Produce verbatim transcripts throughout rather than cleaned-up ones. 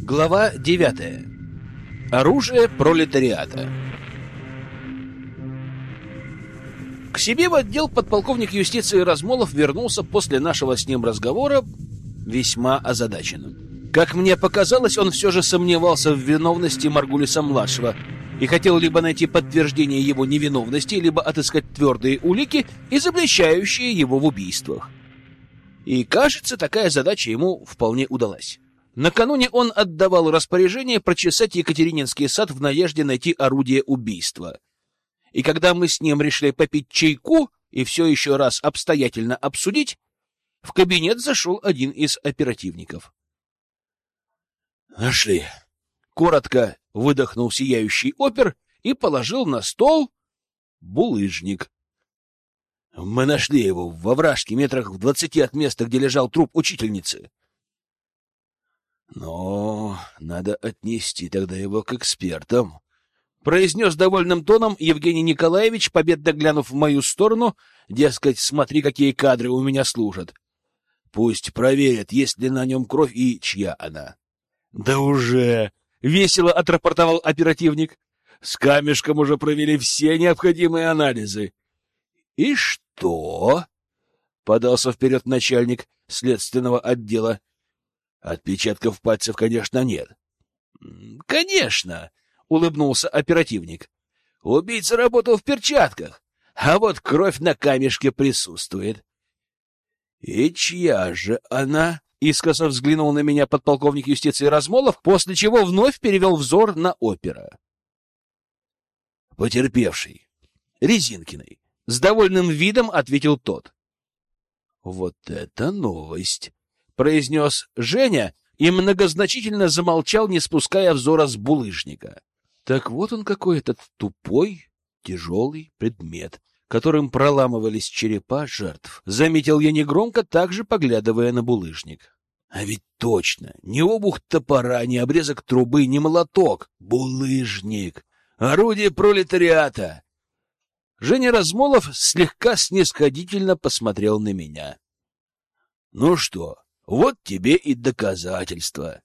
Глава девятая. Оружие пролетариата. К себе в отдел подполковник юстиции Размолов вернулся после нашего с ним разговора весьма озадаченным. Как мне показалось, он все же сомневался в виновности Маргулиса-младшего и хотел либо найти подтверждение его невиновности, либо отыскать твердые улики, изобличающие его в убийствах. И, кажется, такая задача ему вполне удалась. Накануне он отдавал распоряжение прочесать Екатерининский сад в надежде найти орудие убийства. И когда мы с ним решили попить чайку и все еще раз обстоятельно обсудить, в кабинет зашел один из оперативников. «Нашли!» — коротко выдохнул сияющий опер и положил на стол булыжник. «Мы нашли его в овражке метрах в двадцати от места, где лежал труп учительницы. Но надо отнести тогда его к экспертам», — произнес довольным тоном Евгений Николаевич, победно глянув в мою сторону, дескать, смотри, какие кадры у меня служат. Пусть проверят, есть ли на нем кровь и чья она. — Да уже! — весело отрапортовал оперативник. — С камешком уже провели все необходимые анализы. — И что? — подался вперед начальник следственного отдела. — Отпечатков пальцев, конечно, нет. — Конечно! — улыбнулся оперативник. — Убийца работал в перчатках, а вот кровь на камешке присутствует. — И чья же она? — искоса взглянул на меня подполковник юстиции Размолов, после чего вновь перевел взор на опера. — Потерпевший. Резинкиной. С довольным видом ответил тот. — Вот это новость! — произнес Женя и многозначительно замолчал, не спуская взора с булыжника. Так вот он какой, этот тупой, тяжелый предмет, которым проламывались черепа жертв. Заметил я негромко, также поглядывая на булыжник. А ведь точно, ни обух топора, ни обрезок трубы, ни молоток. Булыжник. Орудие пролетариата. Женя Размолов слегка снисходительно посмотрел на меня. Ну что, вот тебе и доказательства.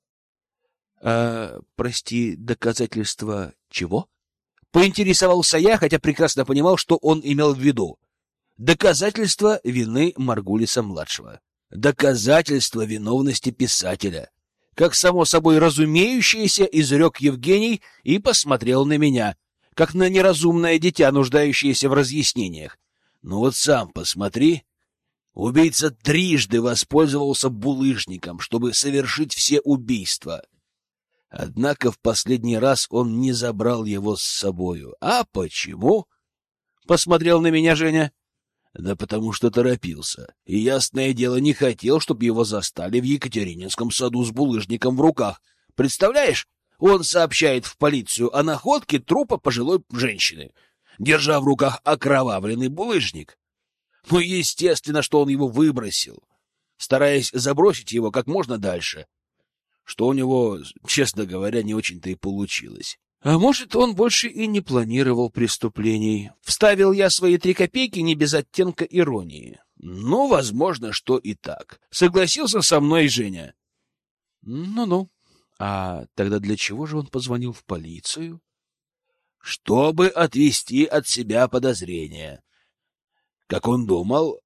А, прости, доказательства чего? Поинтересовался я, хотя прекрасно понимал, что он имел в виду. Доказательства вины Маргулиса-младшего. Доказательства виновности писателя. Как само собой разумеющееся, изрек Евгений и посмотрел на меня, как на неразумное дитя, нуждающееся в разъяснениях. Ну вот сам посмотри. Убийца трижды воспользовался булыжником, чтобы совершить все убийства. Однако в последний раз он не забрал его с собою. А почему? Посмотрел на меня Женя. Да потому что торопился. И, ясное дело, не хотел, чтобы его застали в Екатерининском саду с булыжником в руках. Представляешь? Он сообщает в полицию о находке трупа пожилой женщины, держа в руках окровавленный булыжник. Ну, естественно, что он его выбросил, стараясь забросить его как можно дальше. Что у него, честно говоря, не очень-то и получилось. А может, он больше и не планировал преступлений. Вставил я свои три копейки не без оттенка иронии. Ну, возможно, что и так. Согласился со мной Женя. Ну-ну. А тогда для чего же он позвонил в полицию? Чтобы отвести от себя подозрения. Как он думал,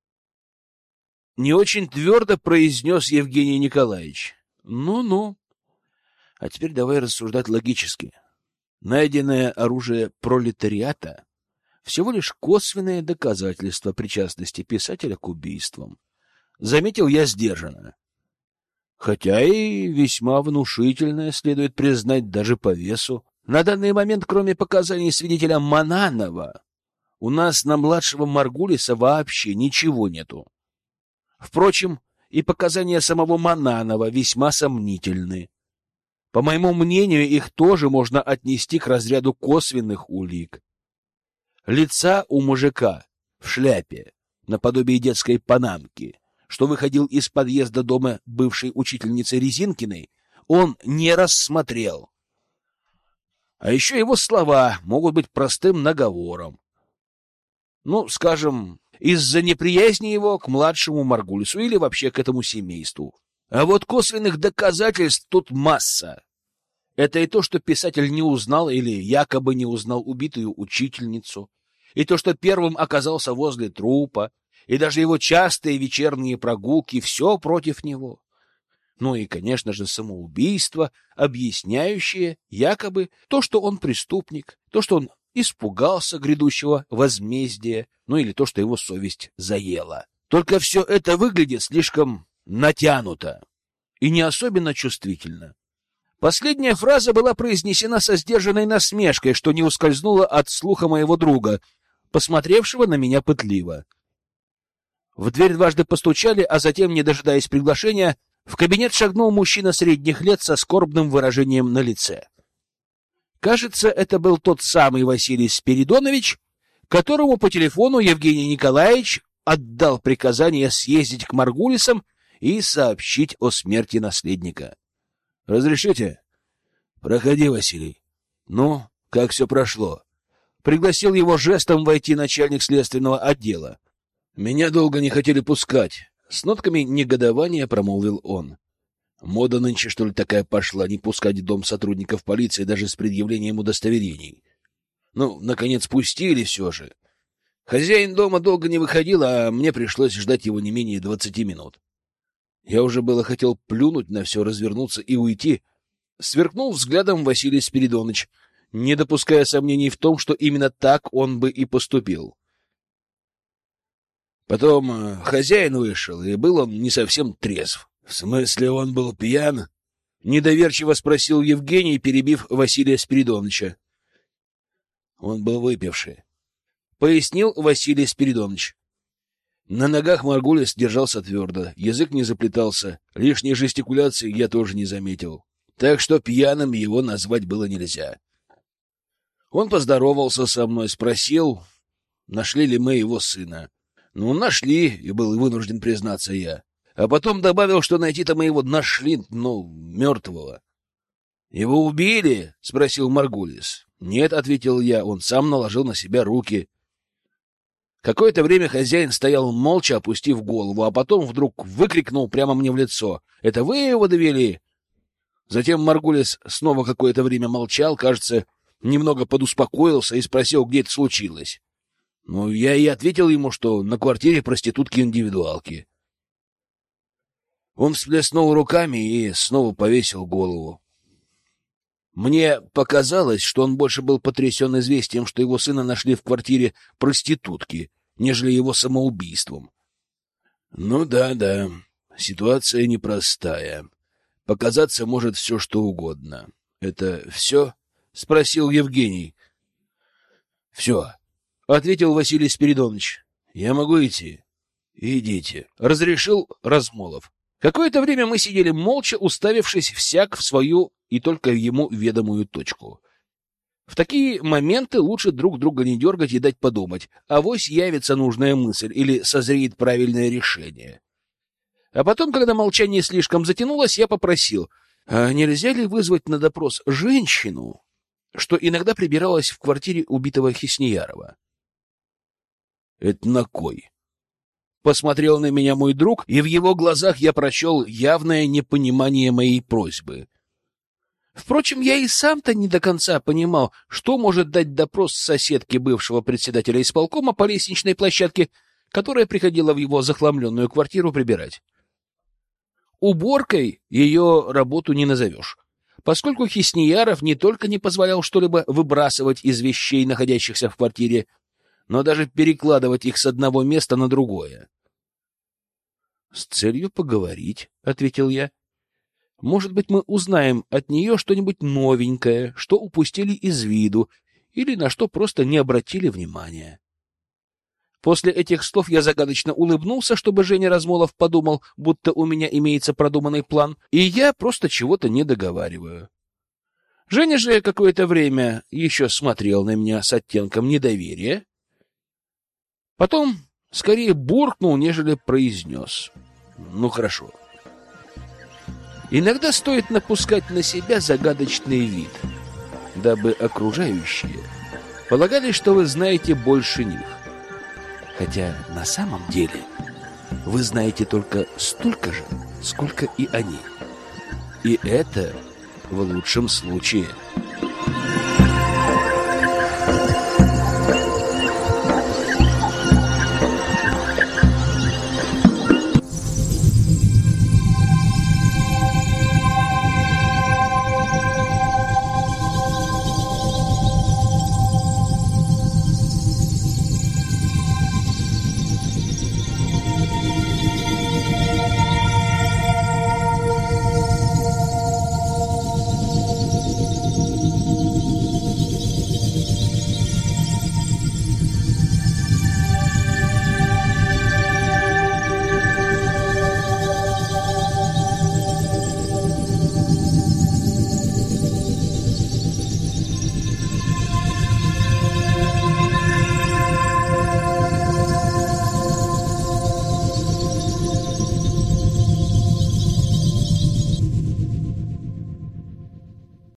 не очень твердо произнес Евгений Николаевич. Ну-ну. А теперь давай рассуждать логически. Найденное оружие пролетариата — всего лишь косвенное доказательство причастности писателя к убийствам. Заметил я сдержанно. Хотя и весьма внушительное, следует признать, даже по весу. На данный момент, кроме показаний свидетеля Мананова, у нас на младшего Маргулиса вообще ничего нету. Впрочем, и показания самого Мананова весьма сомнительны. По моему мнению, их тоже можно отнести к разряду косвенных улик. Лица у мужика в шляпе, наподобие детской панамки, что выходил из подъезда дома бывшей учительницы Резинкиной, он не рассмотрел. А еще его слова могут быть простым наговором. Ну, скажем, из-за неприязни его к младшему Маргулису или вообще к этому семейству. А вот косвенных доказательств тут масса. Это и то, что писатель не узнал или якобы не узнал убитую учительницу, и то, что первым оказался возле трупа, и даже его частые вечерние прогулки — все против него. Ну и, конечно же, самоубийство, объясняющее якобы то, что он преступник, то, что он испугался грядущего возмездия, ну или то, что его совесть заела. Только все это выглядит слишком натянуто и не особенно чувствительно. Последняя фраза была произнесена со сдержанной насмешкой, что не ускользнуло от слуха моего друга, посмотревшего на меня пытливо. В дверь дважды постучали, а затем, не дожидаясь приглашения, в кабинет шагнул мужчина средних лет со скорбным выражением на лице. Кажется, это был тот самый Василий Спиридонович, которому по телефону Евгений Николаевич отдал приказание съездить к Маргулисам и сообщить о смерти наследника. — Разрешите? — Проходи, Василий. — Ну, как все прошло? Пригласил его жестом войти начальник следственного отдела. Меня долго не хотели пускать. С нотками негодования промолвил он. Мода нынче, что ли, такая пошла, не пускать в дом сотрудников полиции даже с предъявлением удостоверений. Ну, наконец, пустили все же. Хозяин дома долго не выходил, а мне пришлось ждать его не менее двадцати минут. Я уже было хотел плюнуть на все, развернуться и уйти. Сверкнул взглядом Василий Спиридонович, не допуская сомнений в том, что именно так он бы и поступил. Потом хозяин вышел, и был он не совсем трезв. — В смысле, он был пьян? — недоверчиво спросил Евгений, перебив Василия Спиридоновича. — Он был выпивший, — пояснил Василий Спиридонович. На ногах Маргулис держался твердо, язык не заплетался, лишней жестикуляции я тоже не заметил, так что пьяным его назвать было нельзя. Он поздоровался со мной, спросил, нашли ли мы его сына. Ну, нашли, и был вынужден признаться я. А потом добавил, что найти-то мы его нашли, ну, мертвого. — Его убили? — спросил Маргулис. — Нет, — ответил я, — он сам наложил на себя руки. Какое-то время хозяин стоял молча, опустив голову, а потом вдруг выкрикнул прямо мне в лицо: — Это вы его довели? Затем Маргулис снова какое-то время молчал, кажется, немного подуспокоился и спросил, где это случилось. Ну, я и ответил ему, что на квартире проститутки-индивидуалки. Он всплеснул руками и снова повесил голову. Мне показалось, что он больше был потрясен известием, что его сына нашли в квартире проститутки, нежели его самоубийством. Ну да, да, ситуация непростая. Показаться может все, что угодно. — Это все? — спросил Евгений. — Все. — ответил Василий Спиридонович. — Я могу идти? — Идите, — разрешил Размолов. Какое-то время мы сидели молча, уставившись всяк в свою и только ему ведомую точку. В такие моменты лучше друг друга не дергать и дать подумать, авось явится нужная мысль или созреет правильное решение. А потом, когда молчание слишком затянулось, я попросил, а нельзя ли вызвать на допрос женщину, что иногда прибиралась в квартире убитого Хисниярова? — Это на кой? Посмотрел на меня мой друг, и в его глазах я прочел явное непонимание моей просьбы. Впрочем, я и сам-то не до конца понимал, что может дать допрос соседки бывшего председателя исполкома по лестничной площадке, которая приходила в его захламленную квартиру прибирать. Уборкой ее работу не назовешь, поскольку Хиснияров не только не позволял что-либо выбрасывать из вещей, находящихся в квартире, но даже перекладывать их с одного места на другое. — С целью поговорить, — ответил я. — Может быть, мы узнаем от нее что-нибудь новенькое, что упустили из виду или на что просто не обратили внимания. После этих слов я загадочно улыбнулся, чтобы Женя Размолов подумал, будто у меня имеется продуманный план, и я просто чего-то не договариваю. Женя же какое-то время еще смотрел на меня с оттенком недоверия, потом скорее буркнул, нежели произнес. Ну, хорошо. Иногда стоит напускать на себя загадочный вид, дабы окружающие полагали, что вы знаете больше них. Хотя на самом деле вы знаете только столько же, сколько и они. И это в лучшем случае.